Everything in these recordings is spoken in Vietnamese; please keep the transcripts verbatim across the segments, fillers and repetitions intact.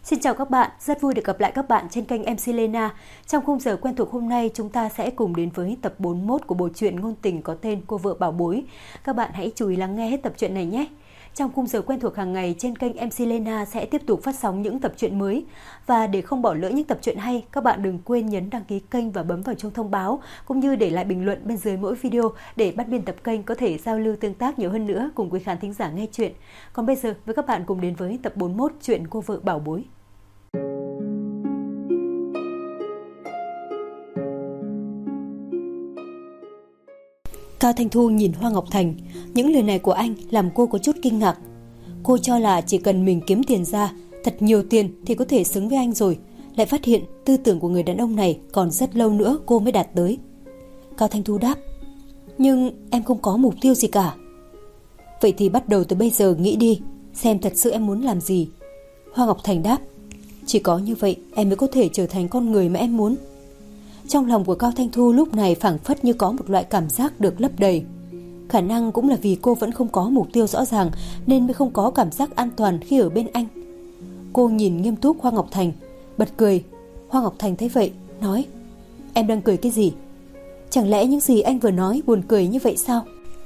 Xin chào các bạn, rất vui được gặp lại các bạn trên kênh em xê Lena. Trong khung giờ quen thuộc hôm nay, chúng ta sẽ cùng đến với tập bốn mươi mốt của bộ truyện ngôn tình có tên Cô vợ bảo bối. Các bạn hãy chú ý lắng nghe hết tập truyện này nhé. Trong khung giờ quen thuộc hàng ngày trên kênh em xê Lena sẽ tiếp tục phát sóng những tập truyện mới. Và để không bỏ lỡ những tập truyện hay, các bạn đừng quên nhấn đăng ký kênh và bấm vào chuông thông báo, cũng như để lại bình luận bên dưới mỗi video để ban biên tập kênh có thể giao lưu tương tác nhiều hơn nữa cùng quý khán thính giả nghe truyện. Còn bây giờ, với các bạn cùng đến với tập bốn mươi mốt truyện Cô vợ bảo bối. Cao Thanh Thu nhìn Hoa Ngọc Thành, những lời này của anh làm cô có chút kinh ngạc. Cô cho là chỉ cần mình kiếm tiền ra, thật nhiều tiền thì có thể xứng với anh rồi, lại phát hiện tư tưởng của người đàn ông này còn rất lâu nữa cô mới đạt tới. Cao Thanh Thu đáp, nhưng em không có mục tiêu gì cả. Vậy thì bắt đầu từ bây giờ nghĩ đi, xem thật sự em muốn làm gì. Hoa Ngọc Thành đáp, chỉ có như vậy em mới có thể trở thành con người mà em muốn. Trong lòng của Cao Thanh Thu lúc này phảng phất như có một loại cảm giác được lấp đầy. Khả năng cũng là vì cô vẫn không có mục tiêu rõ ràng nên mới không có cảm giác an toàn khi ở bên anh. Cô nhìn nghiêm túc Hoa Ngọc Thành, bật cười. Hoa Ngọc Thành thấy vậy, nói, em đang cười cái gì? Chẳng lẽ những gì anh vừa nói buồn cười như vậy sao?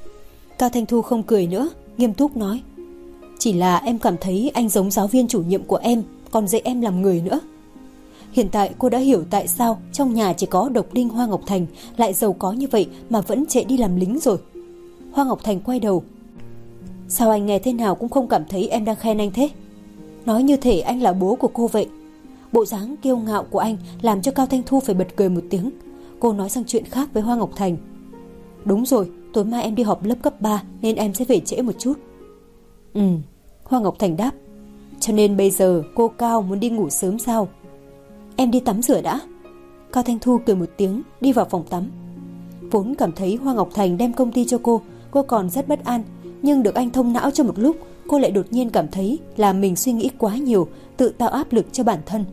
Cao Thanh Thu không cười nữa, nghiêm túc nói, chỉ là em cảm thấy anh giống giáo viên chủ nhiệm của em, còn dạy em làm người nữa. Hiện tại cô đã hiểu tại sao trong nhà chỉ có độc đinh Hoa Ngọc Thành lại giàu có như vậy mà vẫn chạy đi làm lính rồi. Hoa Ngọc Thành quay đầu, sao anh nghe thế nào cũng không cảm thấy em đang khen anh thế? Nói như thể anh là bố của cô vậy. Bộ dáng kiêu ngạo của anh làm cho Cao Thanh Thu phải bật cười một tiếng. Cô nói sang chuyện khác với Hoa Ngọc Thành, đúng rồi, tối mai em đi họp lớp cấp ba nên em sẽ về trễ một chút. Ừ, Hoa Ngọc Thành đáp, cho nên bây giờ cô Cao muốn đi ngủ sớm sao? Em đi tắm rửa đã. Cao Thanh Thu cười một tiếng, đi vào phòng tắm. Vốn cảm thấy Hoa Ngọc Thành đem công ty cho cô, cô còn rất bất an, nhưng được anh thông não cho một lúc, cô lại đột nhiên cảm thấy là mình suy nghĩ quá nhiều, tự tạo áp lực cho bản thân.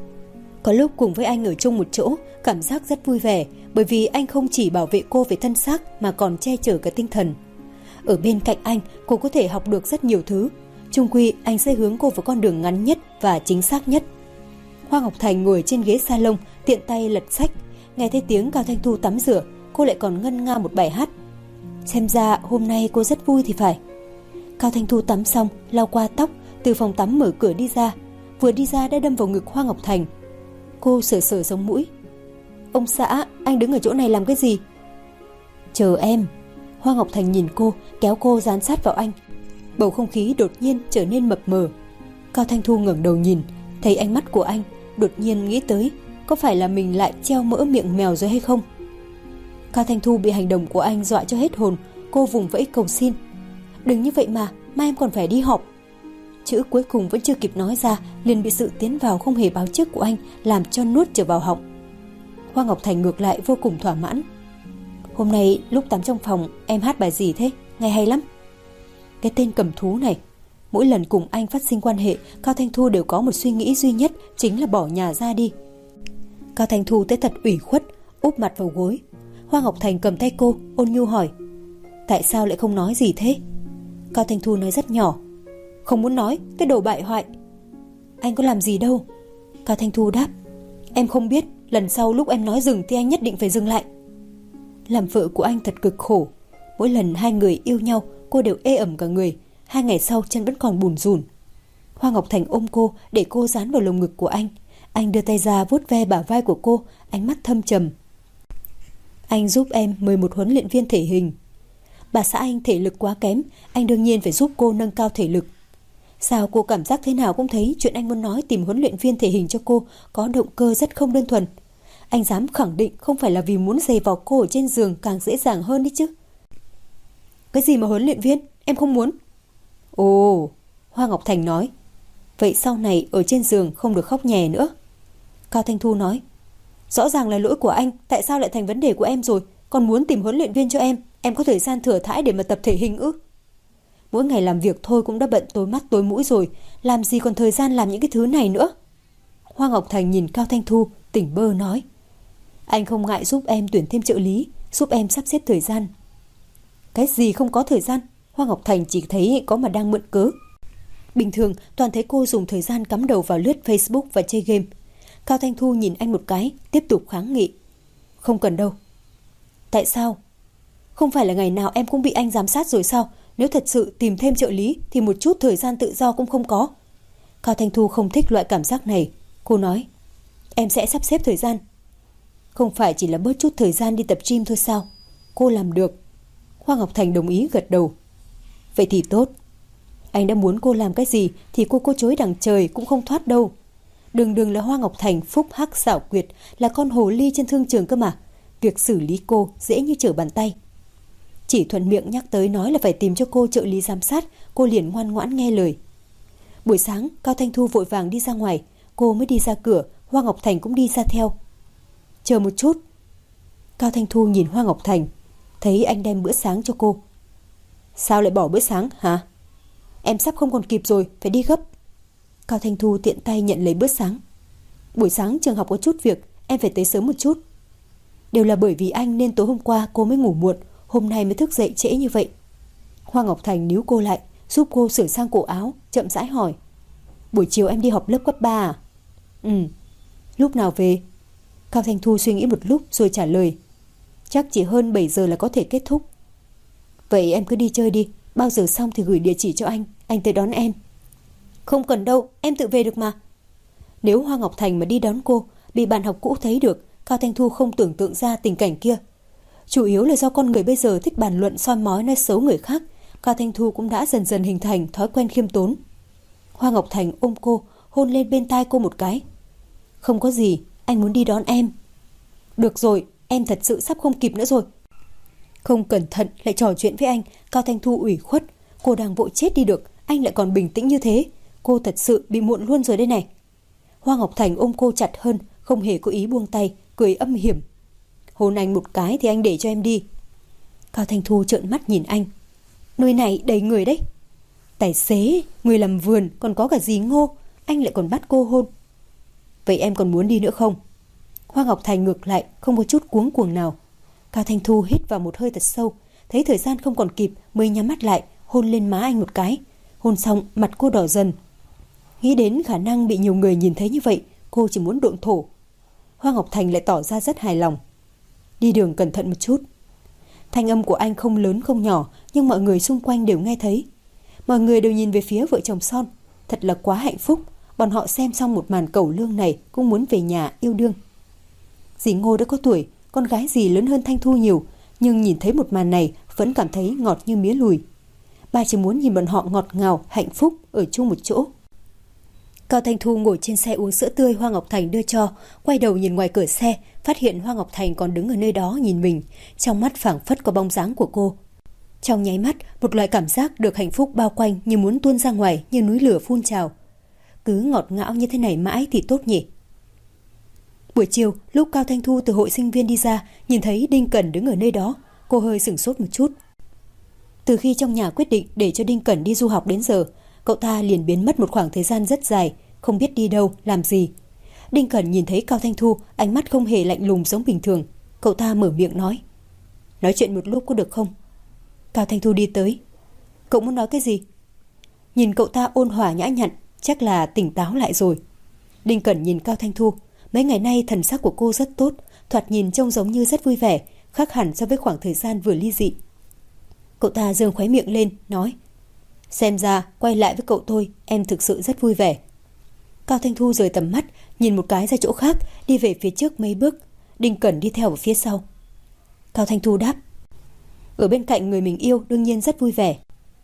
Có lúc cùng với anh ở chung một chỗ, cảm giác rất vui vẻ, bởi vì anh không chỉ bảo vệ cô về thân xác mà còn che chở cả tinh thần. Ở bên cạnh anh, cô có thể học được rất nhiều thứ. Chung quy, anh sẽ hướng cô vào con đường ngắn nhất và chính xác nhất. Hoa Ngọc Thành ngồi trên ghế salon, tiện tay lật sách. Nghe thấy tiếng Cao Thanh Thu tắm rửa, cô lại còn ngân nga một bài hát. Xem ra hôm nay cô rất vui thì phải. Cao Thanh Thu tắm xong, lau qua tóc, từ phòng tắm mở cửa đi ra. Vừa đi ra đã đâm vào ngực Hoa Ngọc Thành. Cô sờ sờ sống mũi. Ông xã, anh đứng ở chỗ này làm cái gì? Chờ em. Hoa Ngọc Thành nhìn cô, kéo cô dán sát vào anh. Bầu không khí đột nhiên trở nên mập mờ. Cao Thanh Thu ngẩng đầu nhìn, thấy ánh mắt của anh, đột nhiên nghĩ tới, có phải là mình lại treo mỡ miệng mèo rồi hay không? Cao Thanh Thu bị hành động của anh dọa cho hết hồn. Cô vùng vẫy cầu xin, đừng như vậy mà, mai em còn phải đi họp. Chữ cuối cùng vẫn chưa kịp nói ra, liền bị sự tiến vào không hề báo trước của anh làm cho nuốt trở vào họng. Hoa Ngọc Thành ngược lại vô cùng thỏa mãn. Hôm nay lúc tắm trong phòng em hát bài gì thế? Nghe hay lắm. Cái tên cầm thú này. Mỗi lần cùng anh phát sinh quan hệ, Cao Thanh Thu đều có một suy nghĩ duy nhất, chính là bỏ nhà ra đi. Cao Thanh Thu tới thật ủy khuất, úp mặt vào gối. Hoa Ngọc Thành cầm tay cô, ôn nhu hỏi, tại sao lại không nói gì thế? Cao Thanh Thu nói rất nhỏ, không muốn nói, cái đồ bại hoại. Anh có làm gì đâu. Cao Thanh Thu đáp, em không biết, lần sau lúc em nói dừng thì anh nhất định phải dừng lại. Làm vợ của anh thật cực khổ. Mỗi lần hai người yêu nhau, cô đều ê ẩm cả người. Hai ngày sau chân vẫn còn bùn rùn. Hoa Ngọc Thành ôm cô để cô dán vào lồng ngực của anh. Anh đưa tay ra vuốt ve bả vai của cô, ánh mắt thâm trầm. Anh giúp em mời một huấn luyện viên thể hình. Bà xã anh thể lực quá kém, anh đương nhiên phải giúp cô nâng cao thể lực. Sao cô cảm giác thế nào cũng thấy chuyện anh muốn nói tìm huấn luyện viên thể hình cho cô có động cơ rất không đơn thuần. Anh dám khẳng định không phải là vì muốn giày vào cô ở trên giường càng dễ dàng hơn đấy chứ. Cái gì mà huấn luyện viên, em không muốn. Ồ, Hoa Ngọc Thành nói, vậy sau này ở trên giường không được khóc nhè nữa. Cao Thanh Thu nói, rõ ràng là lỗi của anh, tại sao lại thành vấn đề của em rồi? Còn muốn tìm huấn luyện viên cho em, em có thời gian thừa thãi để mà tập thể hình ư? Mỗi ngày làm việc thôi cũng đã bận tối mắt tối mũi rồi, làm gì còn thời gian làm những cái thứ này nữa. Hoa Ngọc Thành nhìn Cao Thanh Thu, tỉnh bơ nói, anh không ngại giúp em tuyển thêm trợ lý, giúp em sắp xếp thời gian. Cái gì không có thời gian? Hoa Ngọc Thành chỉ thấy có mà đang mượn cớ. Bình thường toàn thấy cô dùng thời gian cắm đầu vào lướt Facebook và chơi game. Cao Thanh Thu nhìn anh một cái, tiếp tục kháng nghị. Không cần đâu. Tại sao? Không phải là ngày nào em cũng bị anh giám sát rồi sao? Nếu thật sự tìm thêm trợ lý thì một chút thời gian tự do cũng không có. Cao Thanh Thu không thích loại cảm giác này. Cô nói, em sẽ sắp xếp thời gian. Không phải chỉ là bớt chút thời gian đi tập gym thôi sao? Cô làm được. Hoa Ngọc Thành đồng ý gật đầu. Vậy thì tốt. Anh đã muốn cô làm cái gì thì cô cô chối đằng trời cũng không thoát đâu. Đường đường là Hoa Ngọc Thành phúc hắc xảo quyệt, là con hồ ly trên thương trường cơ mà. Việc xử lý cô dễ như trở bàn tay. Chỉ thuận miệng nhắc tới nói là phải tìm cho cô trợ lý giám sát, cô liền ngoan ngoãn nghe lời. Buổi sáng Cao Thanh Thu vội vàng đi ra ngoài. Cô mới đi ra cửa, Hoa Ngọc Thành cũng đi ra theo. Chờ một chút. Cao Thanh Thu nhìn Hoa Ngọc Thành, thấy anh đem bữa sáng cho cô. Sao lại bỏ bữa sáng hả? Em sắp không còn kịp rồi, phải đi gấp. Cao Thanh Thu tiện tay nhận lấy bữa sáng. Buổi sáng trường học có chút việc, em phải tới sớm một chút. Đều là bởi vì anh nên tối hôm qua cô mới ngủ muộn, hôm nay mới thức dậy trễ như vậy. Hoa Ngọc Thành níu cô lại, giúp cô sửa sang cổ áo, chậm rãi hỏi. Buổi chiều em đi học lớp cấp ba à? Ừ. Lúc nào về? Cao Thanh Thu suy nghĩ một lúc rồi trả lời. Chắc chỉ hơn bảy giờ là có thể kết thúc. Vậy em cứ đi chơi đi, bao giờ xong thì gửi địa chỉ cho anh, anh tới đón em. Không cần đâu, em tự về được mà. Nếu Hoa Ngọc Thành mà đi đón cô, bị bạn học cũ thấy được, Cao Thanh Thu không tưởng tượng ra tình cảnh kia. Chủ yếu là do con người bây giờ thích bàn luận soi mói nói xấu người khác, Cao Thanh Thu cũng đã dần dần hình thành thói quen khiêm tốn. Hoa Ngọc Thành ôm cô, hôn lên bên tai cô một cái. Không có gì, anh muốn đi đón em. Được rồi, em thật sự sắp không kịp nữa rồi. Không cẩn thận lại trò chuyện với anh, Cao Thanh Thu ủy khuất. Cô đang vội chết đi được, anh lại còn bình tĩnh như thế. Cô thật sự bị muộn luôn rồi đây này. Hoa Ngọc Thành ôm cô chặt hơn, không hề có ý buông tay, cười âm hiểm. Hôn anh một cái thì anh để cho em đi. Cao Thanh Thu trợn mắt nhìn anh. Nơi này đầy người đấy. Tài xế, người làm vườn, còn có cả dì Ngô, anh lại còn bắt cô hôn. Vậy em còn muốn đi nữa không? Hoa Ngọc Thành ngược lại, không có chút cuống cuồng nào. Cao Thanh Thu hít vào một hơi thật sâu, thấy thời gian không còn kịp mới nhắm mắt lại, hôn lên má anh một cái. Hôn xong, mặt cô đỏ dần. Nghĩ đến khả năng bị nhiều người nhìn thấy như vậy, cô chỉ muốn độn thổ. Hoa Ngọc Thành lại tỏ ra rất hài lòng. Đi đường cẩn thận một chút. Thanh âm của anh không lớn không nhỏ, nhưng mọi người xung quanh đều nghe thấy. Mọi người đều nhìn về phía vợ chồng son. Thật là quá hạnh phúc. Bọn họ xem xong một màn cẩu lương này cũng muốn về nhà yêu đương. Dì Ngô đã có tuổi, con gái dì lớn hơn Thanh Thu nhiều, nhưng nhìn thấy một màn này vẫn cảm thấy ngọt như mía lùi. Bà chỉ muốn nhìn bọn họ ngọt ngào, hạnh phúc ở chung một chỗ. Cao Thanh Thu ngồi trên xe uống sữa tươi Hoa Ngọc Thành đưa cho, quay đầu nhìn ngoài cửa xe, phát hiện Hoa Ngọc Thành còn đứng ở nơi đó nhìn mình, trong mắt phảng phất có bóng dáng của cô. Trong nháy mắt, một loại cảm giác được hạnh phúc bao quanh như muốn tuôn ra ngoài, như núi lửa phun trào. Cứ ngọt ngào như thế này mãi thì tốt nhỉ. Buổi chiều, lúc Cao Thanh Thu từ hội sinh viên đi ra, nhìn thấy Đinh Cẩn đứng ở nơi đó, cô hơi sửng sốt một chút. Từ khi trong nhà quyết định để cho Đinh Cẩn đi du học đến giờ, cậu ta liền biến mất một khoảng thời gian rất dài, không biết đi đâu, làm gì. Đinh Cẩn nhìn thấy Cao Thanh Thu, ánh mắt không hề lạnh lùng giống bình thường. Cậu ta mở miệng nói. Nói chuyện một lúc có được không? Cao Thanh Thu đi tới. Cậu muốn nói cái gì? Nhìn cậu ta ôn hòa nhã nhặn, chắc là tỉnh táo lại rồi. Đinh Cẩn nhìn Cao Thanh Thu. Mấy ngày nay thần sắc của cô rất tốt, thoạt nhìn trông giống như rất vui vẻ, khác hẳn so với khoảng thời gian vừa ly dị. Cậu ta giương khóe miệng lên, nói. Xem ra, quay lại với cậu tôi, em thực sự rất vui vẻ. Cao Thanh Thu rời tầm mắt, nhìn một cái ra chỗ khác, đi về phía trước mấy bước. Đinh Cẩn đi theo ở phía sau. Cao Thanh Thu đáp. Ở bên cạnh người mình yêu đương nhiên rất vui vẻ.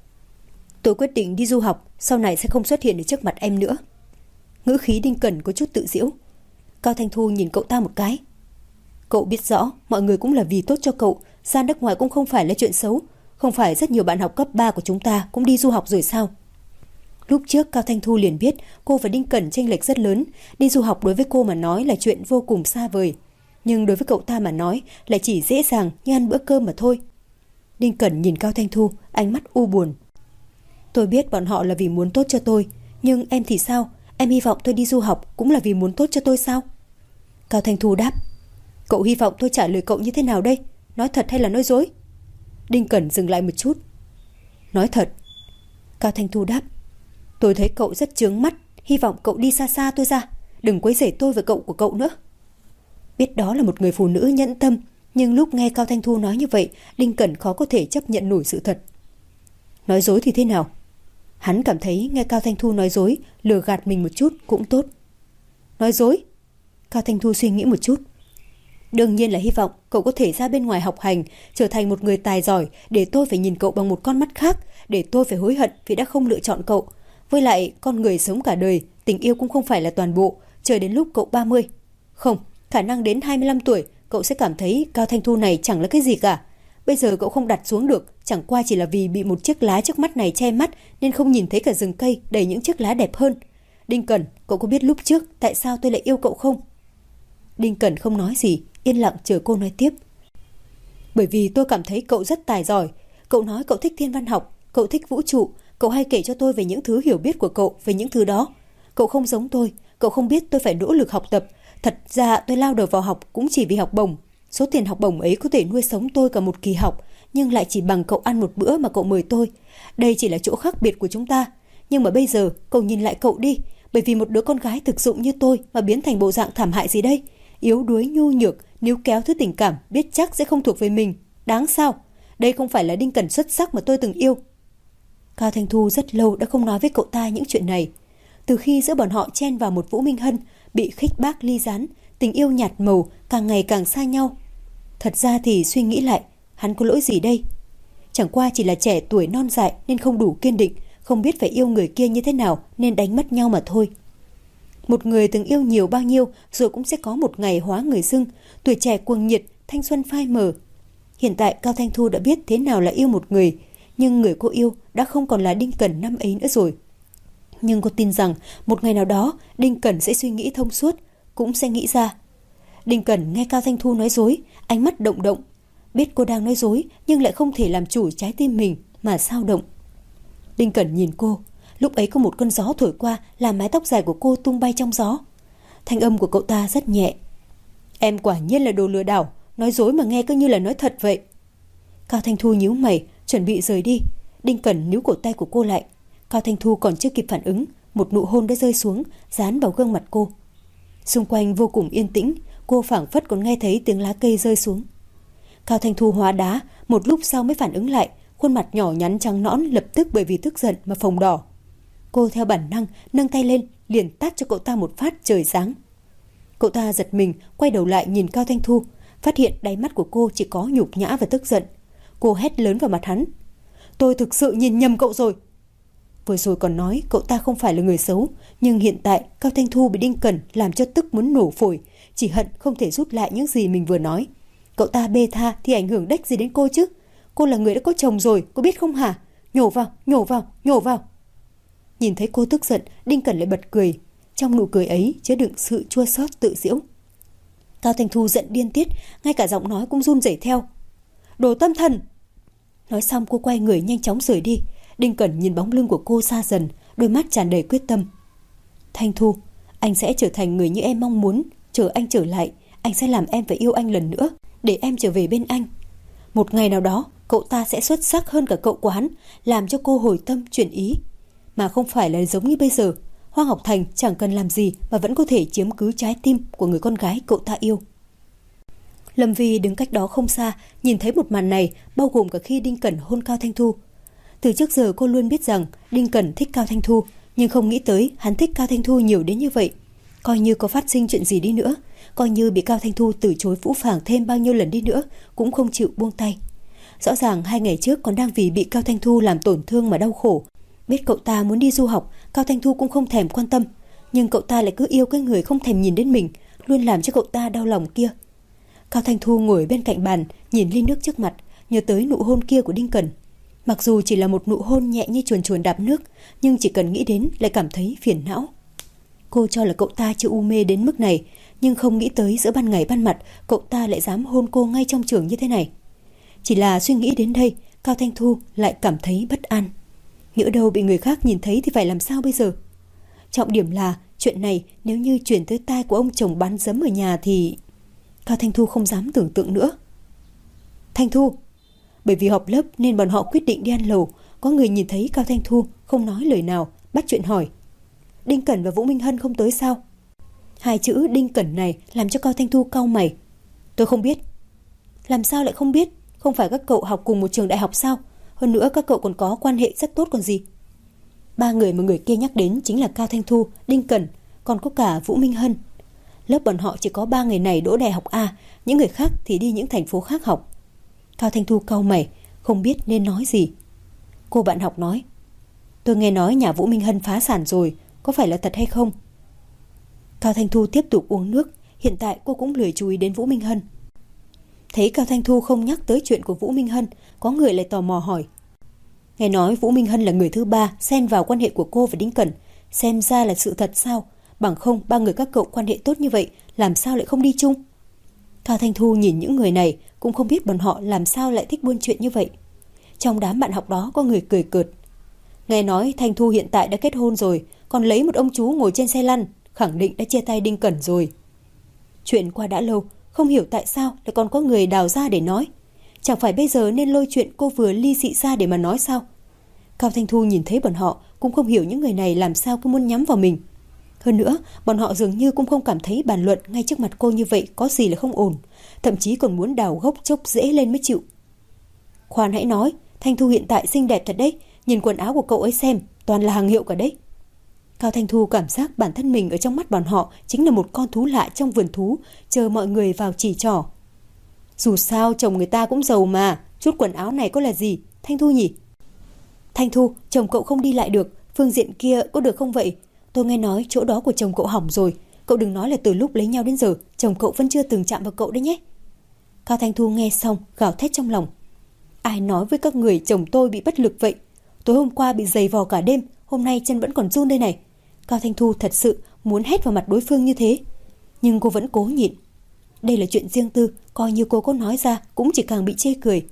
Tôi quyết định đi du học, sau này sẽ không xuất hiện ở trước mặt em nữa. Ngữ khí Đinh Cẩn có chút tự giễu. Cao Thanh Thu nhìn cậu ta một cái. Cậu biết rõ, mọi người cũng là vì tốt cho cậu, ra nước ngoài cũng không phải là chuyện xấu. Không phải rất nhiều bạn học cấp ba của chúng ta cũng đi du học rồi sao? Lúc trước Cao Thanh Thu liền biết cô và Đinh Cẩn chênh lệch rất lớn, đi du học đối với cô mà nói là chuyện vô cùng xa vời. Nhưng đối với cậu ta mà nói lại chỉ dễ dàng như ăn bữa cơm mà thôi. Đinh Cẩn nhìn Cao Thanh Thu, ánh mắt u buồn. Tôi biết bọn họ là vì muốn tốt cho tôi, nhưng em thì sao? Em hy vọng tôi đi du học cũng là vì muốn tốt cho tôi sao? Cao Thanh Thu đáp. Cậu hy vọng tôi trả lời cậu như thế nào đây? Nói thật hay là nói dối? Đinh Cẩn dừng lại một chút. Nói thật. Cao Thanh Thu đáp. Tôi thấy cậu rất chướng mắt, hy vọng cậu đi xa xa tôi ra, đừng quấy rầy tôi và cậu của cậu nữa. Biết đó là một người phụ nữ nhẫn tâm, nhưng lúc nghe Cao Thanh Thu nói như vậy, Đinh Cẩn khó có thể chấp nhận nổi sự thật. Nói dối thì thế nào? Hắn cảm thấy nghe Cao Thanh Thu nói dối, lừa gạt mình một chút cũng tốt. Nói dối? Cao Thanh Thu suy nghĩ một chút. Đương nhiên là hy vọng cậu có thể ra bên ngoài học hành, trở thành một người tài giỏi, để tôi phải nhìn cậu bằng một con mắt khác, để tôi phải hối hận vì đã không lựa chọn cậu. Với lại, con người sống cả đời, tình yêu cũng không phải là toàn bộ, chờ đến lúc cậu ba mươi. Không, khả năng đến hai mươi lăm tuổi, cậu sẽ cảm thấy Cao Thanh Thu này chẳng là cái gì cả. Bây giờ cậu không đặt xuống được, chẳng qua chỉ là vì bị một chiếc lá trước mắt này che mắt nên không nhìn thấy cả rừng cây đầy những chiếc lá đẹp hơn. Đinh Cẩn, cậu có biết lúc trước tại sao tôi lại yêu cậu không? Đinh Cẩn không nói gì, yên lặng chờ cô nói tiếp. Bởi vì tôi cảm thấy cậu rất tài giỏi. Cậu nói cậu thích thiên văn học, cậu thích vũ trụ, cậu hay kể cho tôi về những thứ hiểu biết của cậu về những thứ đó. Cậu không giống tôi, cậu không biết tôi phải nỗ lực học tập. Thật ra tôi lao đầu vào học cũng chỉ vì học bổng. Số tiền học bổng ấy có thể nuôi sống tôi cả một kỳ học, nhưng lại chỉ bằng cậu ăn một bữa mà cậu mời tôi. Đây chỉ là chỗ khác biệt của chúng ta. Nhưng mà bây giờ cậu nhìn lại cậu đi, bởi vì một đứa con gái thực dụng như tôi mà biến thành bộ dạng thảm hại gì đây? Yếu đuối nhu nhược, níu kéo thứ tình cảm biết chắc sẽ không thuộc về mình. Đáng sao? Đây không phải là Đinh Cẩn xuất sắc mà tôi từng yêu. Cao Thanh Thu rất lâu đã không nói với cậu ta những chuyện này. Từ khi giữa bọn họ chen vào một Vũ Minh Hân, bị khích bác ly gián, tình yêu nhạt màu, càng ngày càng xa nhau. Thật ra thì suy nghĩ lại, hắn có lỗi gì đây? Chẳng qua chỉ là trẻ tuổi non dại nên không đủ kiên định, không biết phải yêu người kia như thế nào nên đánh mất nhau mà thôi. Một người từng yêu nhiều bao nhiêu rồi cũng sẽ có một ngày hóa người dưng, tuổi trẻ cuồng nhiệt, thanh xuân phai mờ. Hiện tại Cao Thanh Thu đã biết thế nào là yêu một người, nhưng người cô yêu đã không còn là Đinh Cẩn năm ấy nữa rồi. Nhưng cô tin rằng một ngày nào đó Đinh Cẩn sẽ suy nghĩ thông suốt, cũng sẽ nghĩ ra. Đinh Cẩn nghe Cao Thanh Thu nói dối, ánh mắt động động. Biết cô đang nói dối nhưng lại không thể làm chủ trái tim mình mà sao động. Đinh Cẩn nhìn cô. Lúc ấy có một cơn gió thổi qua làm mái tóc dài của cô tung bay trong gió. Thanh âm của cậu ta rất nhẹ. Em quả nhiên là đồ lừa đảo, nói dối mà nghe cứ như là nói thật vậy. Cao Thanh Thu nhíu mày, chuẩn bị rời đi. Đinh Cẩn níu cổ tay của cô lại. Cao Thanh Thu còn chưa kịp phản ứng, một nụ hôn đã rơi xuống, dán vào gương mặt cô. Xung quanh vô cùng yên tĩnh, cô phảng phất còn nghe thấy tiếng lá cây rơi xuống. Cao Thanh Thu hóa đá, một lúc sau mới phản ứng lại, khuôn mặt nhỏ nhắn trắng nõn lập tức bởi vì tức giận mà phồng đỏ. Cô theo bản năng nâng tay lên, liền tát cho cậu ta một phát trời giáng. Cậu ta giật mình, quay đầu lại nhìn Cao Thanh Thu, phát hiện đáy mắt của cô chỉ có nhục nhã và tức giận. Cô hét lớn vào mặt hắn. Tôi thực sự nhìn nhầm cậu rồi. Vừa rồi còn nói cậu ta không phải là người xấu, nhưng hiện tại Cao Thanh Thu bị Đinh Cẩn làm cho tức muốn nổ phổi, chỉ hận không thể rút lại những gì mình vừa nói. Cậu ta bê tha thì ảnh hưởng đếch gì đến cô chứ? Cô là người đã có chồng rồi, cô biết không hả? Nhổ vào, nhổ vào, nhổ vào. Nhìn thấy cô tức giận, Đinh Cẩn lại bật cười. Trong nụ cười ấy chứa đựng sự chua xót tự giễu. Cao Thanh Thu giận điên tiết, ngay cả giọng nói cũng run rẩy theo. Đồ tâm thần! Nói xong cô quay người nhanh chóng rời đi. Đinh Cẩn nhìn bóng lưng của cô xa dần, đôi mắt tràn đầy quyết tâm. Thanh Thu, anh sẽ trở thành người như em mong muốn. Chờ anh trở lại, anh sẽ làm em phải yêu anh lần nữa, để em trở về bên anh. Một ngày nào đó, cậu ta sẽ xuất sắc hơn cả cậu của hắn, làm cho cô hồi tâm chuyển ý. Mà không phải là giống như bây giờ, Hoa Ngọc Thành chẳng cần làm gì mà vẫn có thể chiếm cứ trái tim của người con gái cậu ta yêu. Lâm Vi đứng cách đó không xa, nhìn thấy một màn này, bao gồm cả khi Đinh Cẩn hôn Cao Thanh Thu. Từ trước giờ cô luôn biết rằng Đinh Cẩn thích Cao Thanh Thu, nhưng không nghĩ tới hắn thích Cao Thanh Thu nhiều đến như vậy. Coi như có phát sinh chuyện gì đi nữa, coi như bị Cao Thanh Thu từ chối phũ phàng thêm bao nhiêu lần đi nữa, cũng không chịu buông tay. Rõ ràng hai ngày trước còn đang vì bị Cao Thanh Thu làm tổn thương mà đau khổ. Biết cậu ta muốn đi du học, Cao Thanh Thu cũng không thèm quan tâm, nhưng cậu ta lại cứ yêu cái người không thèm nhìn đến mình, luôn làm cho cậu ta đau lòng kia. Cao Thanh Thu ngồi bên cạnh bàn, nhìn ly nước trước mặt, nhớ tới nụ hôn kia của Đinh Cẩn. Mặc dù chỉ là một nụ hôn nhẹ như chuồn chuồn đạp nước, nhưng chỉ cần nghĩ đến lại cảm thấy phiền não. Cô cho là cậu ta chưa u mê đến mức này, nhưng không nghĩ tới giữa ban ngày ban mặt cậu ta lại dám hôn cô ngay trong trường như thế này. Chỉ là suy nghĩ đến đây, Cao Thanh Thu lại cảm thấy bất an. Nhỡ đâu bị người khác nhìn thấy thì phải làm sao bây giờ? Trọng điểm là chuyện này nếu như chuyển tới tai của ông chồng bán dấm ở nhà thì... Cao Thanh Thu không dám tưởng tượng nữa. Thanh Thu! Bởi vì họp lớp nên bọn họ quyết định đi ăn lẩu. Có người nhìn thấy Cao Thanh Thu không nói lời nào, bắt chuyện hỏi. Đinh Cẩn và Vũ Minh Hân không tới sao? Hai chữ Đinh Cẩn này làm cho Cao Thanh Thu cau mày. Tôi không biết. Làm sao lại không biết? Không phải các cậu học cùng một trường đại học sao? Hơn nữa các cậu còn có quan hệ rất tốt còn gì. Ba người mà người kia nhắc đến chính là Cao Thanh Thu, Đinh Cẩn, còn có cả Vũ Minh Hân. Lớp bọn họ chỉ có ba người này đỗ đại học A, những người khác thì đi những thành phố khác học. Cao Thanh Thu cau mày, không biết nên nói gì. Cô bạn học nói, tôi nghe nói nhà Vũ Minh Hân phá sản rồi, có phải là thật hay không? Cao Thanh Thu tiếp tục uống nước, hiện tại cô cũng lười chú ý đến Vũ Minh Hân. Thấy Cao Thanh Thu không nhắc tới chuyện của Vũ Minh Hân, có người lại tò mò hỏi. Nghe nói Vũ Minh Hân là người thứ ba xen vào quan hệ của cô và Đinh Cẩn, xem ra là sự thật sao? Bằng không ba người các cậu quan hệ tốt như vậy, làm sao lại không đi chung? Cao Thanh Thu nhìn những người này, cũng không biết bọn họ làm sao lại thích buôn chuyện như vậy. Trong đám bạn học đó có người cười cợt. Nghe nói Thanh Thu hiện tại đã kết hôn rồi, còn lấy một ông chú ngồi trên xe lăn, khẳng định đã chia tay Đinh Cẩn rồi. Chuyện qua đã lâu, không hiểu tại sao lại còn có người đào ra để nói. Chẳng phải bây giờ nên lôi chuyện cô vừa ly dị ra để mà nói sao? Cao Thanh Thu nhìn thấy bọn họ cũng không hiểu những người này làm sao cứ muốn nhắm vào mình. Hơn nữa, bọn họ dường như cũng không cảm thấy bàn luận ngay trước mặt cô như vậy có gì là không ổn, thậm chí còn muốn đào gốc chốc rễ lên mới chịu. Khoan hãy nói, Thanh Thu hiện tại xinh đẹp thật đấy, nhìn quần áo của cậu ấy xem, toàn là hàng hiệu cả đấy. Cao Thanh Thu cảm giác bản thân mình ở trong mắt bọn họ chính là một con thú lạ trong vườn thú, chờ mọi người vào chỉ trỏ. Dù sao chồng người ta cũng giàu mà, chút quần áo này có là gì, Thanh Thu nhỉ? Thanh Thu, chồng cậu không đi lại được, phương diện kia có được không vậy? Tôi nghe nói chỗ đó của chồng cậu hỏng rồi, cậu đừng nói là từ lúc lấy nhau đến giờ chồng cậu vẫn chưa từng chạm vào cậu đấy nhé. Cao Thanh Thu nghe xong gào thét trong lòng. Ai nói với các người chồng tôi bị bất lực vậy? Tối hôm qua bị giày vò cả đêm, hôm nay chân vẫn còn run đây này. Cao Thanh Thu thật sự muốn hét vào mặt đối phương như thế, nhưng cô vẫn cố nhịn. Đây là chuyện riêng tư, coi như cô có nói ra cũng chỉ càng bị chê cười.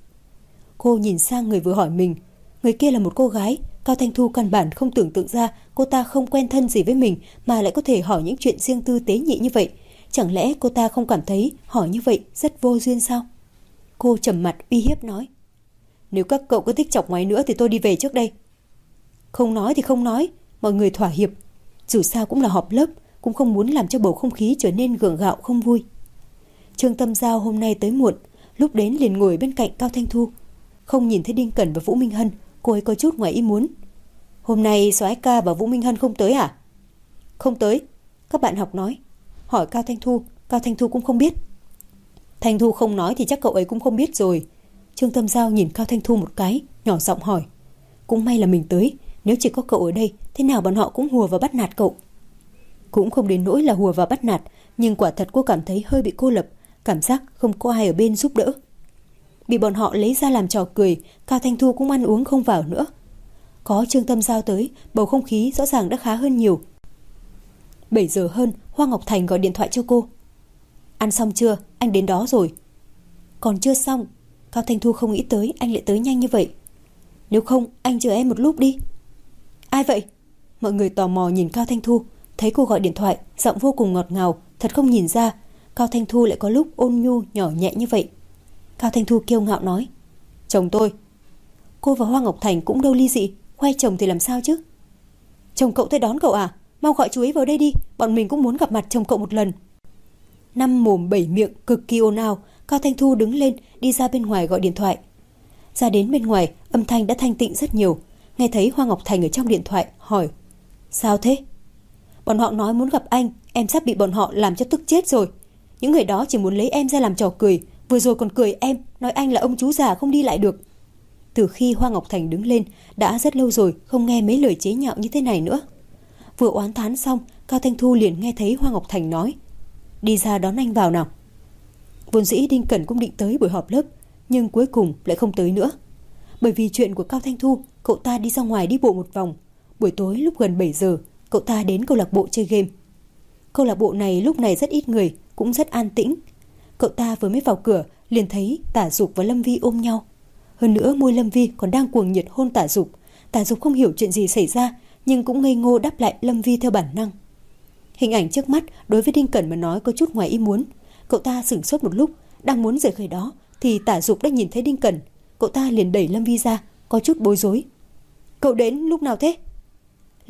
Cô nhìn sang người vừa hỏi mình. Người kia là một cô gái. Cao Thanh Thu căn bản không tưởng tượng ra cô ta không quen thân gì với mình mà lại có thể hỏi những chuyện riêng tư tế nhị như vậy. Chẳng lẽ cô ta không cảm thấy hỏi như vậy rất vô duyên sao? Cô trầm mặt uy hiếp nói. Nếu các cậu cứ thích chọc ngoáy nữa thì tôi đi về trước đây. Không nói thì không nói, mọi người thỏa hiệp. Dù sao cũng là họp lớp, cũng không muốn làm cho bầu không khí trở nên gượng gạo không vui. Trương Tâm Giao hôm nay tới muộn, lúc đến liền ngồi bên cạnh Cao Thanh Thu. Không nhìn thấy Đinh Cẩn và Vũ Minh Hân, cô ấy có chút ngoài ý muốn. Hôm nay Soái ca và Vũ Minh Hân không tới à? Không tới, các bạn học nói. Hỏi Cao Thanh Thu, Cao Thanh Thu cũng không biết. Thanh Thu không nói thì chắc cậu ấy cũng không biết rồi. Trương Tâm Giao nhìn Cao Thanh Thu một cái, nhỏ giọng hỏi. Cũng may là mình tới, nếu chỉ có cậu ở đây, thế nào bọn họ cũng hùa vào bắt nạt cậu. Cũng không đến nỗi là hùa vào bắt nạt, nhưng quả thật cô cảm thấy hơi bị cô lập, cảm giác không có ai ở bên giúp đỡ. Bị bọn họ lấy ra làm trò cười, Cao Thanh Thu cũng ăn uống không vào nữa. Có Trương Tâm Giao tới, bầu không khí rõ ràng đã khá hơn nhiều. bảy giờ hơn, Hoa Ngọc Thành gọi điện thoại cho cô. Ăn xong chưa? Anh đến đó rồi. Còn chưa xong. Cao Thanh Thu không nghĩ tới anh lại tới nhanh như vậy. Nếu không, anh chờ em một lúc đi. Ai vậy? Mọi người tò mò nhìn Cao Thanh Thu. Thấy cô gọi điện thoại, giọng vô cùng ngọt ngào. Thật không nhìn ra Cao Thanh Thu lại có lúc ôn nhu nhỏ nhẹ như vậy. Cao Thanh Thu kiêu ngạo nói. Chồng tôi. Cô và Hoa Ngọc Thành cũng đâu ly dị, khoe chồng thì làm sao chứ? Chồng cậu tới đón cậu à? Mau gọi chú ấy vào đây đi, bọn mình cũng muốn gặp mặt chồng cậu một lần. Năm mồm bảy miệng cực kỳ ồn ào. Cao Thanh Thu đứng lên đi ra bên ngoài gọi điện thoại. Ra đến bên ngoài, âm thanh đã thanh tịnh rất nhiều. Nghe thấy Hoa Ngọc Thành ở trong điện thoại hỏi. Sao thế? Bọn họ nói muốn gặp anh, em sắp bị bọn họ làm cho tức chết rồi. Những người đó chỉ muốn lấy em ra làm trò cười, vừa rồi còn cười em, nói anh là ông chú già không đi lại được. Từ khi Hoa Ngọc Thành đứng lên, đã rất lâu rồi không nghe mấy lời chế nhạo như thế này nữa. Vừa oán thán xong, Cao Thanh Thu liền nghe thấy Hoa Ngọc Thành nói. Đi ra đón anh vào nào. Vốn dĩ Đinh Cẩn cũng định tới buổi họp lớp, nhưng cuối cùng lại không tới nữa. Bởi vì chuyện của Cao Thanh Thu, cậu ta đi ra ngoài đi bộ một vòng. Buổi tối lúc gần bảy giờ, cậu ta đến câu lạc bộ chơi game. Câu lạc bộ này lúc này rất ít người, cũng rất an tĩnh. Cậu ta vừa mới vào cửa liền thấy Tả Dục và Lâm Vi ôm nhau. Hơn nữa môi Lâm Vi còn đang cuồng nhiệt hôn Tả Dục. Tả Dục không hiểu chuyện gì xảy ra, nhưng cũng ngây ngô đáp lại Lâm Vi theo bản năng. Hình ảnh trước mắt đối với Đinh Cẩn mà nói có chút ngoài ý muốn. Cậu ta sửng sốt một lúc, đang muốn rời khỏi đó thì Tả Dục đã nhìn thấy Đinh Cẩn. Cậu ta liền đẩy Lâm Vi ra, có chút bối rối. Cậu đến lúc nào thế?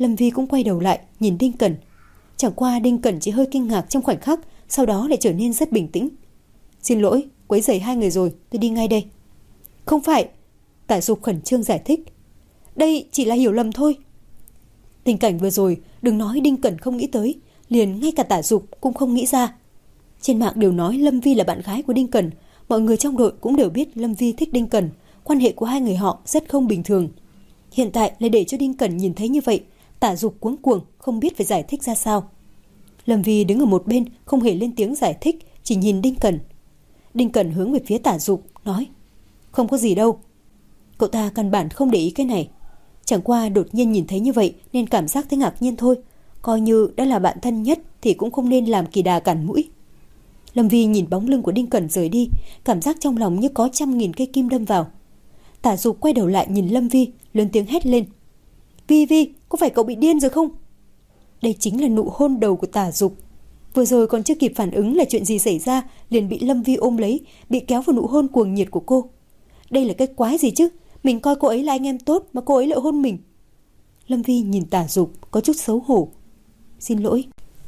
Lâm Vi cũng quay đầu lại nhìn Đinh Cẩn. Chẳng qua Đinh Cẩn chỉ hơi kinh ngạc trong khoảnh khắc, sau đó lại trở nên rất bình tĩnh. Xin lỗi, quấy rầy hai người rồi, tôi đi ngay đây. Không phải, Tả Dục khẩn trương giải thích. Đây chỉ là hiểu lầm thôi. Tình cảnh vừa rồi, đừng nói Đinh Cẩn không nghĩ tới, liền ngay cả Tả Dục cũng không nghĩ ra. Trên mạng đều nói Lâm Vi là bạn gái của Đinh Cẩn, mọi người trong đội cũng đều biết Lâm Vi thích Đinh Cẩn, quan hệ của hai người họ rất không bình thường. Hiện tại lại để cho Đinh Cẩn nhìn thấy như vậy, Tả Dục cuống cuồng không biết phải giải thích ra sao. Lâm Vi đứng ở một bên không hề lên tiếng giải thích, chỉ nhìn Đinh Cẩn. Đinh Cẩn hướng về phía Tả Dục nói: Không có gì đâu. Cậu ta căn bản không để ý cái này, chẳng qua đột nhiên nhìn thấy như vậy nên cảm giác thấy ngạc nhiên thôi. Coi như đã là bạn thân nhất thì cũng không nên làm kỳ đà cản mũi. Lâm Vi nhìn bóng lưng của Đinh Cẩn rời đi, cảm giác trong lòng như có trăm nghìn cây kim đâm vào. Tả Dục quay đầu lại nhìn Lâm Vi, lớn tiếng hét lên: Vi Vi, có phải cậu bị điên rồi không? Đây chính là nụ hôn đầu của Tả Dục. Vừa rồi còn chưa kịp phản ứng là chuyện gì xảy ra, liền bị Lâm Vi ôm lấy, bị kéo vào nụ hôn cuồng nhiệt của cô. Đây là cái quái gì chứ? Mình coi cô ấy là anh em tốt mà cô ấy lại hôn mình. Lâm Vi nhìn Tả Dục có chút xấu hổ. Xin lỗi.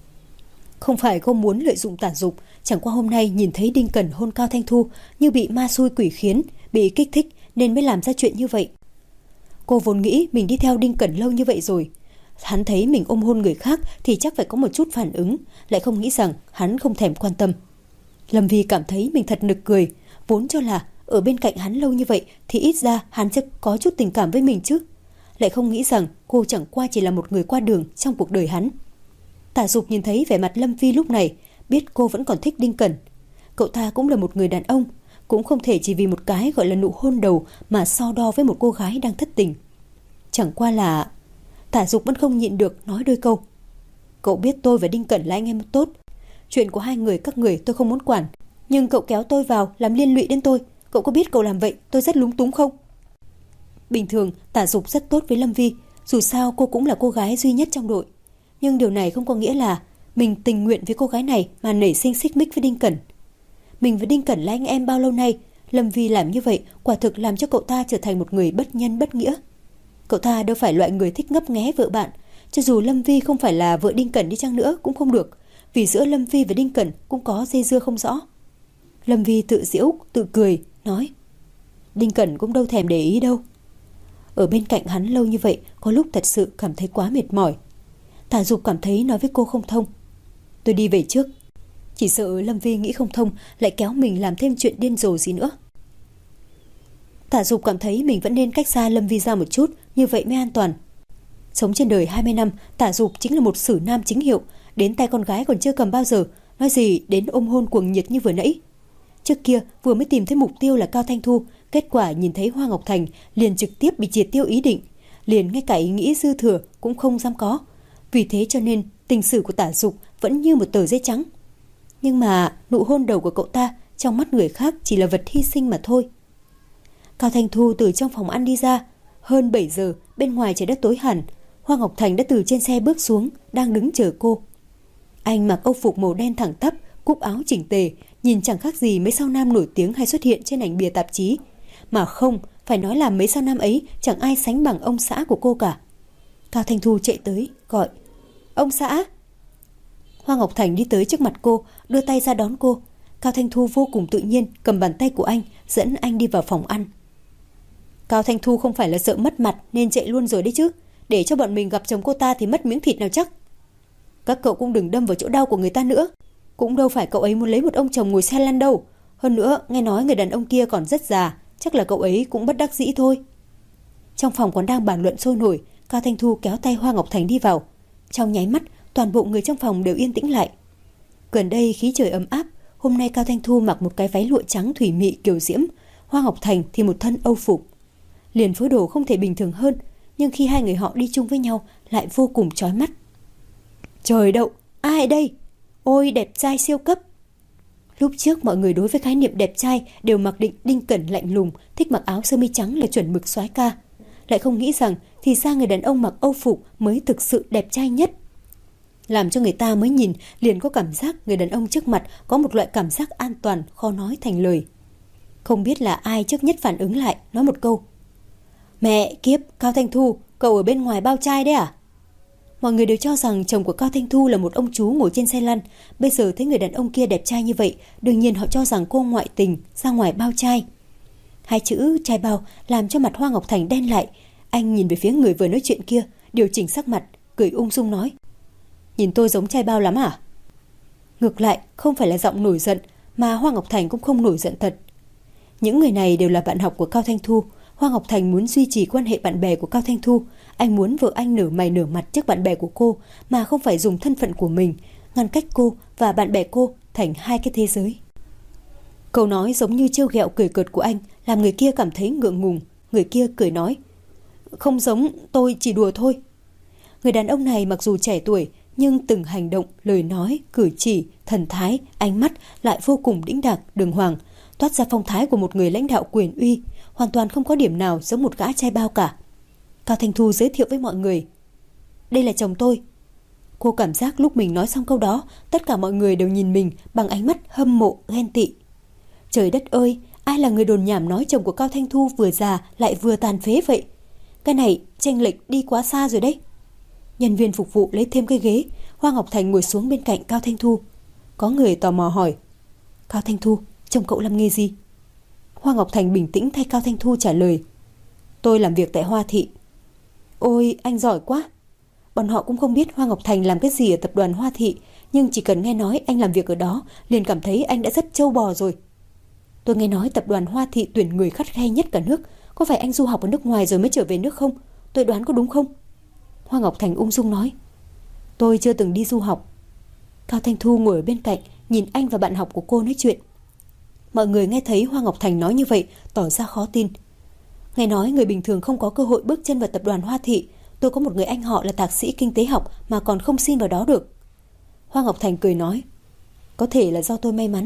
Không phải cô muốn lợi dụng Tả Dục, chẳng qua hôm nay nhìn thấy Đinh Cẩn hôn Cao Thanh Thu như bị ma xui quỷ khiến, bị kích thích nên mới làm ra chuyện như vậy. Cô vốn nghĩ mình đi theo Đinh Cẩn lâu như vậy rồi, hắn thấy mình ôm hôn người khác thì chắc phải có một chút phản ứng, lại không nghĩ rằng hắn không thèm quan tâm. Lâm Vi cảm thấy mình thật nực cười, vốn cho là ở bên cạnh hắn lâu như vậy thì ít ra hắn sẽ có chút tình cảm với mình chứ. Lại không nghĩ rằng cô chẳng qua chỉ là một người qua đường trong cuộc đời hắn. Tả Dục nhìn thấy vẻ mặt Lâm Vi lúc này, biết cô vẫn còn thích Đinh Cẩn. Cậu ta cũng là một người đàn ông, cũng không thể chỉ vì một cái gọi là nụ hôn đầu mà so đo với một cô gái đang thất tình. Chẳng qua là... Tả Dục vẫn không nhịn được nói đôi câu. Cậu biết tôi và Đinh Cẩn là anh em tốt. Chuyện của hai người các người tôi không muốn quản, nhưng cậu kéo tôi vào làm liên lụy đến tôi. Cậu có biết cậu làm vậy tôi rất lúng túng không? Bình thường Tả Dục rất tốt với Lâm Vi, dù sao cô cũng là cô gái duy nhất trong đội. Nhưng điều này không có nghĩa là mình tình nguyện với cô gái này mà nảy sinh xích mích với Đinh Cẩn. Mình với Đinh Cẩn là anh em bao lâu nay, Lâm Vi làm như vậy quả thực làm cho cậu ta trở thành một người bất nhân bất nghĩa. Cậu ta đâu phải loại người thích ngấp nghé vợ bạn, cho dù Lâm Vi không phải là vợ Đinh Cẩn đi chăng nữa cũng không được, vì giữa Lâm Vi và Đinh Cẩn cũng có dây dưa không rõ. Lâm Vi tự giễu, tự cười, nói: Đinh Cẩn cũng đâu thèm để ý đâu. Ở bên cạnh hắn lâu như vậy, có lúc thật sự cảm thấy quá mệt mỏi. Tả Dục cảm thấy nói với cô không thông. Tôi đi về trước. Chỉ sợ Lâm Vi nghĩ không thông lại kéo mình làm thêm chuyện điên rồ gì nữa. Tả Dục cảm thấy mình vẫn nên cách xa Lâm Vi ra một chút, như vậy mới an toàn. Sống trên đời hai mươi năm, Tả Dục chính là một sử nam chính hiệu, đến tay con gái còn chưa cầm bao giờ, nói gì đến ôm hôn cuồng nhiệt như vừa nãy. Trước kia vừa mới tìm thấy mục tiêu là Cao Thanh Thu, kết quả nhìn thấy Hoa Ngọc Thành liền trực tiếp bị triệt tiêu ý định, liền ngay cả ý nghĩ dư thừa cũng không dám có. Vì thế cho nên tình sử của Tả Dục vẫn như một tờ giấy trắng. Nhưng mà nụ hôn đầu của cậu ta trong mắt người khác chỉ là vật hy sinh mà thôi. Cao Thanh Thu từ trong phòng ăn đi ra. Hơn bảy giờ, bên ngoài trời đất tối hẳn. Hoa Ngọc Thành đã từ trên xe bước xuống, đang đứng chờ cô. Anh mặc âu phục màu đen thẳng tắp, cúc áo chỉnh tề, nhìn chẳng khác gì mấy sao nam nổi tiếng hay xuất hiện trên ảnh bìa tạp chí. Mà không, phải nói là mấy sao nam ấy chẳng ai sánh bằng ông xã của cô cả. Cao Thanh Thu chạy tới, gọi: Ông xã! Hoa Ngọc Thành đi tới trước mặt cô, đưa tay ra đón cô. Cao Thanh Thu vô cùng tự nhiên cầm bàn tay của anh, dẫn anh đi vào phòng ăn. Cao Thanh Thu không phải là sợ mất mặt nên chạy luôn rồi đấy chứ. Để cho bọn mình gặp chồng cô ta thì mất miếng thịt nào chắc. Các cậu cũng đừng đâm vào chỗ đau của người ta nữa. Cũng đâu phải cậu ấy muốn lấy một ông chồng ngồi xe lăn đâu. Hơn nữa nghe nói người đàn ông kia còn rất già, chắc là cậu ấy cũng bất đắc dĩ thôi. Trong phòng còn đang bàn luận sôi nổi, Cao Thanh Thu kéo tay Hoa Ngọc Thành đi vào. Trong nháy mắt, toàn bộ người trong phòng đều yên tĩnh lại. Gần đây khí trời ấm áp, hôm nay Cao Thanh Thu mặc một cái váy lụa trắng thủy mị kiều diễm, Hoa Ngọc Thành thì một thân âu phục. Liền phối đồ không thể bình thường hơn, nhưng khi hai người họ đi chung với nhau lại vô cùng chói mắt. Trời đậu, ai đây? Ôi đẹp trai siêu cấp. Lúc trước mọi người đối với khái niệm đẹp trai đều mặc định Đinh Cẩn lạnh lùng, thích mặc áo sơ mi trắng là chuẩn mực soái ca. Lại không nghĩ rằng thì ra người đàn ông mặc âu phục mới thực sự đẹp trai nhất. Làm cho người ta mới nhìn liền có cảm giác người đàn ông trước mặt có một loại cảm giác an toàn khó nói thành lời. Không biết là ai trước nhất phản ứng lại, nói một câu: Mẹ kiếp, Cao Thanh Thu, cậu ở bên ngoài bao trai đấy à? Mọi người đều cho rằng chồng của Cao Thanh Thu là một ông chú ngồi trên xe lăn. Bây giờ thấy người đàn ông kia đẹp trai như vậy, đương nhiên họ cho rằng cô ngoại tình, ra ngoài bao trai. Hai chữ trai bao làm cho mặt Hoa Ngọc Thành đen lại. Anh nhìn về phía người vừa nói chuyện kia, điều chỉnh sắc mặt, cười ung dung nói: Nhìn tôi giống trai bao lắm à? Ngược lại, không phải là giọng nổi giận, mà Hoa Ngọc Thành cũng không nổi giận thật. Những người này đều là bạn học của Cao Thanh Thu. Hoa Ngọc Thành muốn duy trì quan hệ bạn bè của Cao Thanh Thu. Anh muốn vợ anh nở mày nở mặt trước bạn bè của cô, mà không phải dùng thân phận của mình ngăn cách cô và bạn bè cô thành hai cái thế giới. Câu nói giống như trêu ghẹo cười cợt của anh làm người kia cảm thấy ngượng ngùng. Người kia cười nói: Không giống, tôi chỉ đùa thôi. Người đàn ông này mặc dù trẻ tuổi, nhưng từng hành động, lời nói, cử chỉ, thần thái, ánh mắt lại vô cùng đĩnh đạc, đường hoàng, toát ra phong thái của một người lãnh đạo quyền uy, hoàn toàn không có điểm nào giống một gã trai bao cả. Cao Thanh Thu giới thiệu với mọi người: Đây là chồng tôi. Cô cảm giác lúc mình nói xong câu đó, tất cả mọi người đều nhìn mình bằng ánh mắt hâm mộ, ghen tị. Trời đất ơi, ai là người đồn nhảm nói chồng của Cao Thanh Thu vừa già lại vừa tàn phế vậy? Cái này chênh lệch đi quá xa rồi đấy. Nhân viên phục vụ lấy thêm cái ghế. Hoa Ngọc Thành ngồi xuống bên cạnh Cao Thanh Thu. Có người tò mò hỏi: Cao Thanh Thu, chồng cậu làm nghề gì? Hoa Ngọc Thành bình tĩnh thay Cao Thanh Thu trả lời: Tôi làm việc tại Hoa Thị. Ôi, anh giỏi quá. Bọn họ cũng không biết Hoa Ngọc Thành làm cái gì ở tập đoàn Hoa Thị, nhưng chỉ cần nghe nói anh làm việc ở đó liền cảm thấy anh đã rất trâu bò rồi. Tôi nghe nói tập đoàn Hoa Thị tuyển người khắt khe nhất cả nước. Có phải anh du học ở nước ngoài rồi mới trở về nước không? Tôi đoán có đúng không? Hoa Ngọc Thành ung dung nói: Tôi chưa từng đi du học. Cao Thanh Thu ngồi ở bên cạnh, nhìn anh và bạn học của cô nói chuyện. Mọi người nghe thấy Hoa Ngọc Thành nói như vậy tỏ ra khó tin. Nghe nói người bình thường không có cơ hội bước chân vào tập đoàn Hoa Thị. Tôi có một người anh họ là thạc sĩ kinh tế học mà còn không xin vào đó được. Hoa Ngọc Thành cười nói: Có thể là do tôi may mắn.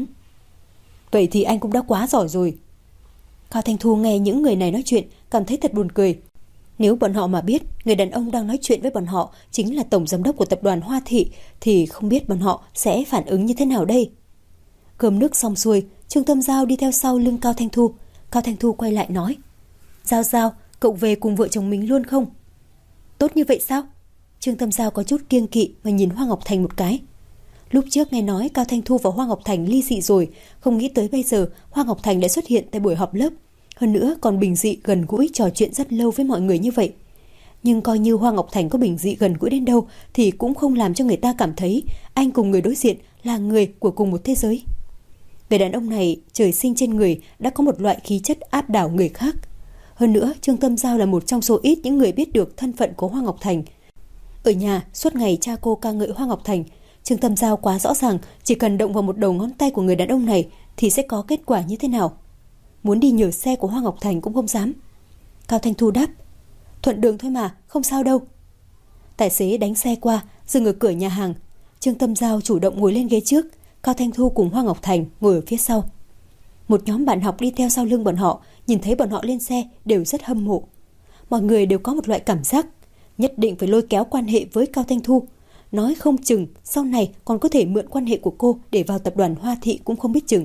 Vậy thì anh cũng đã quá giỏi rồi. Cao Thanh Thu nghe những người này nói chuyện cảm thấy thật buồn cười. Nếu bọn họ mà biết người đàn ông đang nói chuyện với bọn họ chính là tổng giám đốc của tập đoàn Hoa Thị thì không biết bọn họ sẽ phản ứng như thế nào đây. Cơm nước xong xuôi, Trương Tâm Giao đi theo sau lưng Cao Thanh Thu. Cao Thanh Thu quay lại nói: Giao Giao, cậu về cùng vợ chồng mình luôn không? Tốt như vậy sao? Trương Tâm Giao có chút kiêng kỵ mà nhìn Hoa Ngọc Thành một cái. Lúc trước nghe nói Cao Thanh Thu và Hoa Ngọc Thành ly dị rồi, không nghĩ tới bây giờ Hoa Ngọc Thành đã xuất hiện tại buổi họp lớp. Hơn nữa còn bình dị gần gũi trò chuyện rất lâu với mọi người như vậy. Nhưng coi như Hoa Ngọc Thành có bình dị gần gũi đến đâu thì cũng không làm cho người ta cảm thấy anh cùng người đối diện là người của cùng một thế giới. Người đàn ông này trời sinh trên người đã có một loại khí chất áp đảo người khác. Hơn nữa Trương Tâm Giao là một trong số ít những người biết được thân phận của Hoa Ngọc Thành. Ở nhà suốt ngày cha cô ca ngợi Hoa Ngọc Thành. Trương Tâm Giao quá rõ ràng chỉ cần động vào một đầu ngón tay của người đàn ông này thì sẽ có kết quả như thế nào. Muốn đi nhờ xe của Hoa Ngọc Thành cũng không dám. Cao Thanh Thu đáp: Thuận đường thôi mà, không sao đâu. Tài xế đánh xe qua, dừng ở cửa nhà hàng. Trương Tâm Giao chủ động ngồi lên ghế trước, Cao Thanh Thu cùng Hoa Ngọc Thành ngồi ở phía sau. Một nhóm bạn học đi theo sau lưng bọn họ, nhìn thấy bọn họ lên xe đều rất hâm mộ. Mọi người đều có một loại cảm giác nhất định phải lôi kéo quan hệ với Cao Thanh Thu. Nói không chừng sau này còn có thể mượn quan hệ của cô để vào tập đoàn Hoa Thị cũng không biết chừng.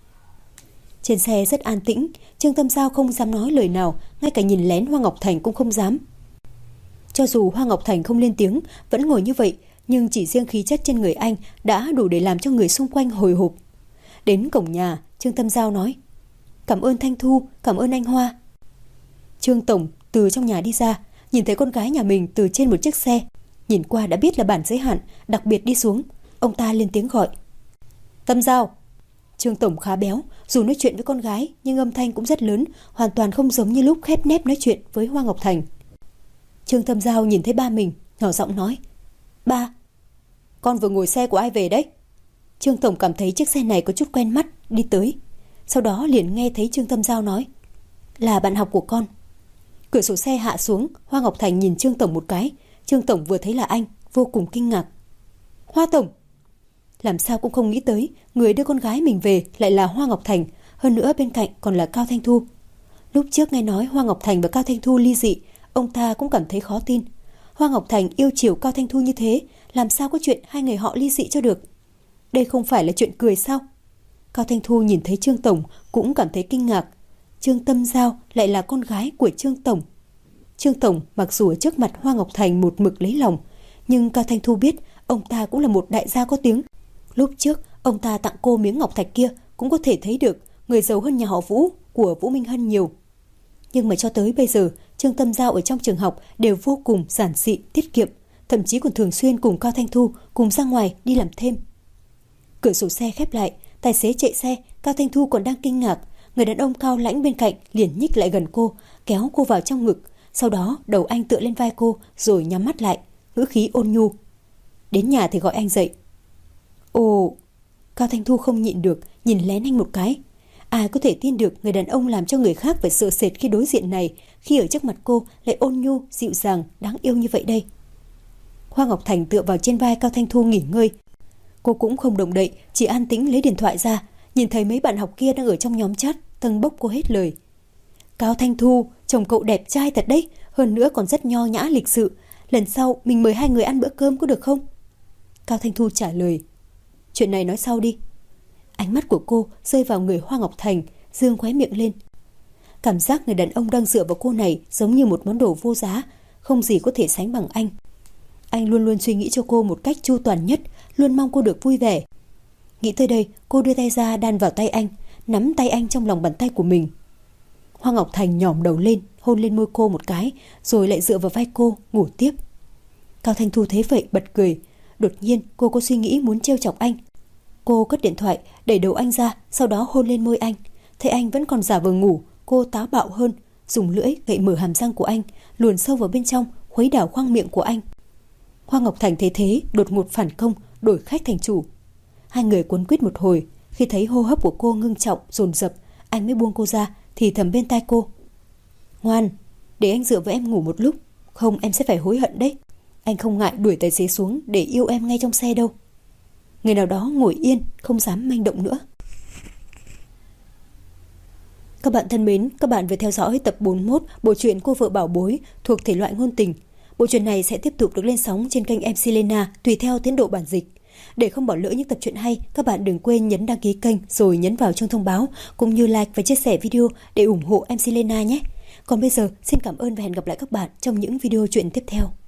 Trên xe rất an tĩnh, Trương Tâm Giao không dám nói lời nào, ngay cả nhìn lén Hoa Ngọc Thành cũng không dám. Cho dù Hoa Ngọc Thành không lên tiếng, vẫn ngồi như vậy, nhưng chỉ riêng khí chất trên người anh đã đủ để làm cho người xung quanh hồi hộp. Đến cổng nhà, Trương Tâm Giao nói: Cảm ơn Thanh Thu, cảm ơn anh Hoa. Trương Tổng từ trong nhà đi ra, nhìn thấy con gái nhà mình từ trên một chiếc xe, nhìn qua đã biết là bản giới hạn, đặc biệt đi xuống. Ông ta lên tiếng gọi: Tâm Giao. Trương Tổng khá béo, dù nói chuyện với con gái nhưng âm thanh cũng rất lớn, hoàn toàn không giống như lúc khép nép nói chuyện với Hoa Ngọc Thành. Trương Tâm Giao nhìn thấy ba mình, nhỏ giọng nói: Ba, con vừa ngồi xe của ai về đấy? Trương Tổng cảm thấy chiếc xe này có chút quen mắt, đi tới. Sau đó liền nghe thấy Trương Tâm Giao nói: Là bạn học của con. Cửa sổ xe hạ xuống, Hoa Ngọc Thành nhìn Trương Tổng một cái. Trương Tổng vừa thấy là anh, vô cùng kinh ngạc. Hoa Tổng! Làm sao cũng không nghĩ tới người đưa con gái mình về lại là Hoa Ngọc Thành, hơn nữa bên cạnh còn là Cao Thanh Thu. Lúc trước nghe nói Hoa Ngọc Thành và Cao Thanh Thu ly dị, ông ta cũng cảm thấy khó tin. Hoa Ngọc Thành yêu chiều Cao Thanh Thu như thế, làm sao có chuyện hai người họ ly dị cho được? Đây không phải là chuyện cười sao? Cao Thanh Thu nhìn thấy Trương Tổng cũng cảm thấy kinh ngạc. Trương Tâm Giao lại là con gái của Trương Tổng. Trương Tổng mặc dù ở trước mặt Hoa Ngọc Thành một mực lấy lòng, Nhưng Cao Thanh Thu biết ông ta cũng là một đại gia có tiếng. Lúc trước ông ta tặng cô miếng ngọc thạch kia cũng có thể thấy được người giàu hơn nhà họ Vũ của Vũ Minh Hân nhiều. Nhưng mà cho tới bây giờ, Trương Tâm Giao ở trong trường học đều vô cùng giản dị, tiết kiệm, thậm chí còn thường xuyên cùng Cao Thanh Thu cùng ra ngoài đi làm thêm. Cửa sổ xe khép lại, tài xế chạy xe, Cao Thanh Thu còn đang kinh ngạc, người đàn ông cao lãnh bên cạnh liền nhích lại gần cô, kéo cô vào trong ngực, sau đó đầu anh tựa lên vai cô rồi nhắm mắt lại, ngữ khí ôn nhu. Đến nhà thì gọi anh dậy. Ồ, Cao Thanh Thu không nhịn được, nhìn lén anh một cái. Ai có thể tin được người đàn ông làm cho người khác phải sợ sệt khi đối diện này, khi ở trước mặt cô lại ôn nhu, dịu dàng, đáng yêu như vậy đây. Hoa Ngọc Thành tựa vào trên vai Cao Thanh Thu nghỉ ngơi. Cô cũng không động đậy, chỉ an tĩnh lấy điện thoại ra, nhìn thấy mấy bạn học kia đang ở trong nhóm chat, tâng bốc cô hết lời. Cao Thanh Thu, chồng cậu đẹp trai thật đấy, hơn nữa còn rất nho nhã lịch sự. Lần sau mình mời hai người ăn bữa cơm có được không? Cao Thanh Thu trả lời. Chuyện này nói sau đi. Ánh mắt của cô rơi vào người Hoa Ngọc Thành, dương khóe miệng lên. Cảm giác người đàn ông đang dựa vào cô này giống như một món đồ vô giá, không gì có thể sánh bằng anh. Anh luôn luôn suy nghĩ cho cô một cách chu toàn nhất, luôn mong cô được vui vẻ. Nghĩ tới đây, cô đưa tay ra đan vào tay anh, nắm tay anh trong lòng bàn tay của mình. Hoa Ngọc Thành nhỏm đầu lên, hôn lên môi cô một cái, rồi lại dựa vào vai cô, ngủ tiếp. Cao Thanh Thu thấy vậy bật cười. Đột nhiên cô có suy nghĩ muốn trêu chọc anh. Cô cất điện thoại, đẩy đầu anh ra, sau đó hôn lên môi anh. Thấy anh vẫn còn giả vờ ngủ, cô táo bạo hơn, dùng lưỡi gậy mở hàm răng của anh, luồn sâu vào bên trong, khuấy đảo khoang miệng của anh. Hoa Ngọc Thành thấy thế, đột ngột phản công, đổi khách thành chủ. Hai người quấn quýt một hồi, khi thấy hô hấp của cô ngưng trọng, dồn dập, anh mới buông cô ra, thì thầm bên tai cô. Ngoan, để anh dựa với em ngủ một lúc, không em sẽ phải hối hận đấy. Anh không ngại đuổi tài xế xuống để yêu em ngay trong xe đâu. Người nào đó ngồi yên, không dám manh động nữa. Các bạn thân mến, các bạn vừa theo dõi tập bốn mươi mốt bộ truyện Cô Vợ Bảo Bối thuộc thể loại ngôn tình. Bộ truyện này sẽ tiếp tục được lên sóng trên kênh em xê Lena tùy theo tiến độ bản dịch. Để không bỏ lỡ những tập truyện hay, các bạn đừng quên nhấn đăng ký kênh rồi nhấn vào chuông thông báo cũng như like và chia sẻ video để ủng hộ em xê Lena nhé. Còn bây giờ, xin cảm ơn và hẹn gặp lại các bạn trong những video truyện tiếp theo.